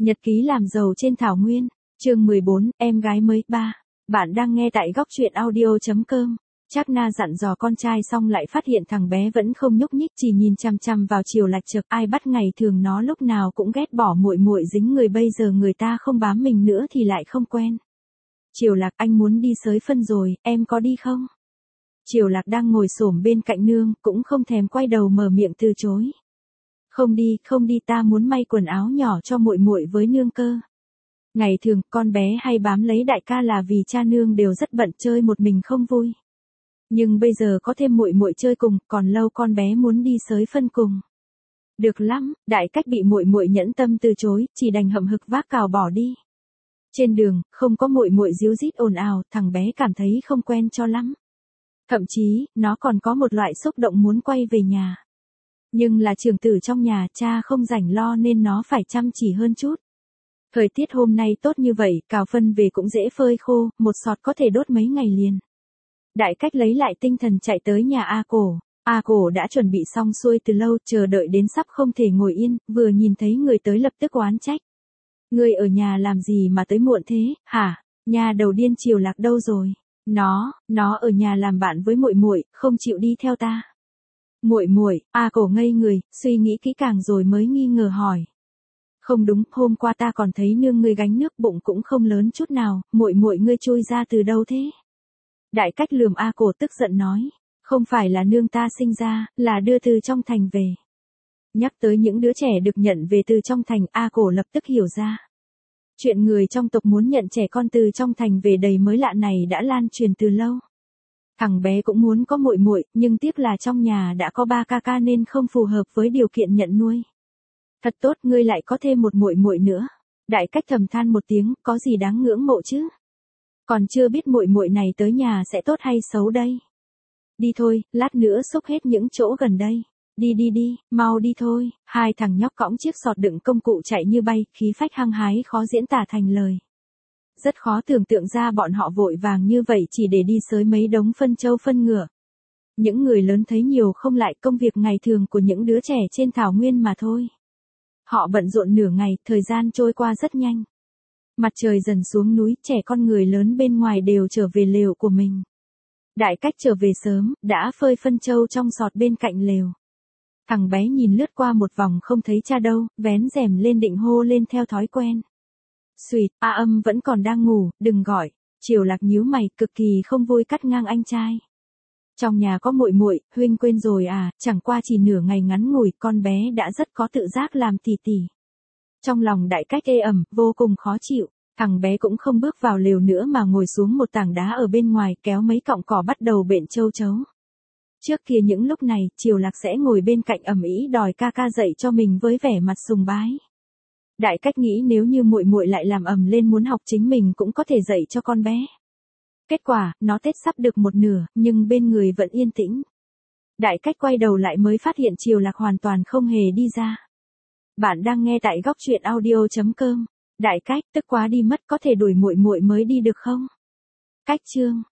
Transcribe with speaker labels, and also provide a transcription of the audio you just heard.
Speaker 1: Nhật ký làm giàu trên thảo nguyên, chương 14, em gái mới 3. Bạn đang nghe tại góc truyện audio.com. Trác Na dặn dò con trai xong lại phát hiện thằng bé vẫn không nhúc nhích, chỉ nhìn chằm chằm vào Triều Lạc Chợt. Ai bắt ngày thường nó lúc nào cũng ghét bỏ muội muội dính người, bây giờ người ta không bám mình nữa thì lại không quen. Triều Lạc, anh muốn đi xới phân rồi, em có đi không? Triều Lạc đang ngồi xổm bên cạnh nương, cũng không thèm quay đầu mở miệng từ chối. Không đi, ta muốn may quần áo nhỏ cho muội muội với nương cơ. Ngày thường, con bé hay bám lấy đại ca là vì cha nương đều rất bận, chơi một mình không vui. Nhưng bây giờ có thêm muội muội chơi cùng, còn lâu con bé muốn đi xới phân cùng. Được lắm, Đại Cách bị muội muội nhẫn tâm từ chối, chỉ đành hậm hực vác cào bỏ đi. Trên đường, không có muội muội ríu rít ồn ào, thằng bé cảm thấy không quen cho lắm. Thậm chí, nó còn có một loại xúc động muốn quay về nhà. Nhưng là trưởng tử trong nhà, cha không rảnh lo nên nó phải chăm chỉ hơn chút. Thời tiết hôm nay tốt như vậy, cào phân về cũng dễ phơi khô, một sọt có thể đốt mấy ngày liền. Đại Cách lấy lại tinh thần chạy tới nhà A Cổ. A Cổ đã chuẩn bị xong xuôi từ lâu, chờ đợi đến sắp không thể ngồi yên, vừa nhìn thấy người tới lập tức oán trách. Ngươi ở nhà làm gì mà tới muộn thế, hả? Nhà đầu điên Triều Lạc đâu rồi? Nó ở nhà làm bạn với muội muội, không chịu đi theo ta. Muội muội, A Cổ ngây người, suy nghĩ kỹ càng rồi mới nghi ngờ hỏi. Không đúng, hôm qua ta còn thấy nương ngươi gánh nước, bụng cũng không lớn chút nào, muội muội ngươi chui ra từ đâu thế? Đại Cách lườm A Cổ tức giận nói, không phải là nương ta sinh ra, là đưa từ trong thành về. Nhắc tới những đứa trẻ được nhận về từ trong thành, A Cổ lập tức hiểu ra. Chuyện người trong tộc muốn nhận trẻ con từ trong thành về đầy mới lạ này đã lan truyền từ lâu. Thằng bé cũng muốn có muội muội, nhưng tiếc là trong nhà đã có 3 ca nên không phù hợp với điều kiện nhận nuôi. Thật tốt, ngươi lại có thêm một muội muội nữa. Đại Cách thầm than một tiếng, có gì đáng ngưỡng mộ chứ? Còn chưa biết muội muội này tới nhà sẽ tốt hay xấu đây. Đi thôi, lát nữa xúc hết những chỗ gần đây. Đi, mau đi thôi. Hai thằng nhóc cõng chiếc sọt đựng công cụ chạy như bay, khí phách hăng hái khó diễn tả thành lời. Rất khó tưởng tượng ra bọn họ vội vàng như vậy chỉ để đi xới mấy đống phân trâu phân ngựa. Những người lớn thấy nhiều không lại, công việc ngày thường của những đứa trẻ trên thảo nguyên mà thôi. Họ bận rộn nửa ngày, thời gian trôi qua rất nhanh. Mặt trời dần xuống núi, trẻ con người lớn bên ngoài đều trở về lều của mình. Đại Cách trở về sớm, đã phơi phân trâu trong sọt bên cạnh lều. Thằng bé nhìn lướt qua một vòng không thấy cha đâu, vén rèm lên định hô lên theo thói quen. Xùyt, Âm vẫn còn đang ngủ, đừng gọi. Triều Lạc nhíu mày, cực kỳ không vui cắt ngang anh trai. Trong nhà có muội muội, huynh quên rồi à? Chẳng qua chỉ nửa ngày ngắn ngủi, con bé đã rất có tự giác làm tỉ tỉ. Trong lòng Đại Cách ê ẩm, vô cùng khó chịu. Thằng bé cũng không bước vào lều nữa mà ngồi xuống một tảng đá ở bên ngoài, kéo mấy cọng cỏ bắt đầu bện châu chấu. Trước kia những lúc này, Triều Lạc sẽ ngồi bên cạnh ầm ĩ đòi ca dạy cho mình với vẻ mặt sùng bái. Đại Cách nghĩ nếu như muội muội lại làm ầm lên muốn học, chính mình cũng có thể dạy cho con bé. Kết quả, nó tết sắp được một nửa, nhưng bên người vẫn yên tĩnh. Đại Cách quay đầu lại mới phát hiện Triều Lạc hoàn toàn không hề đi ra. Bạn đang nghe tại góc truyện audio.com. Đại Cách, tức quá đi mất, có thể đuổi muội muội mới đi được không? Cách chương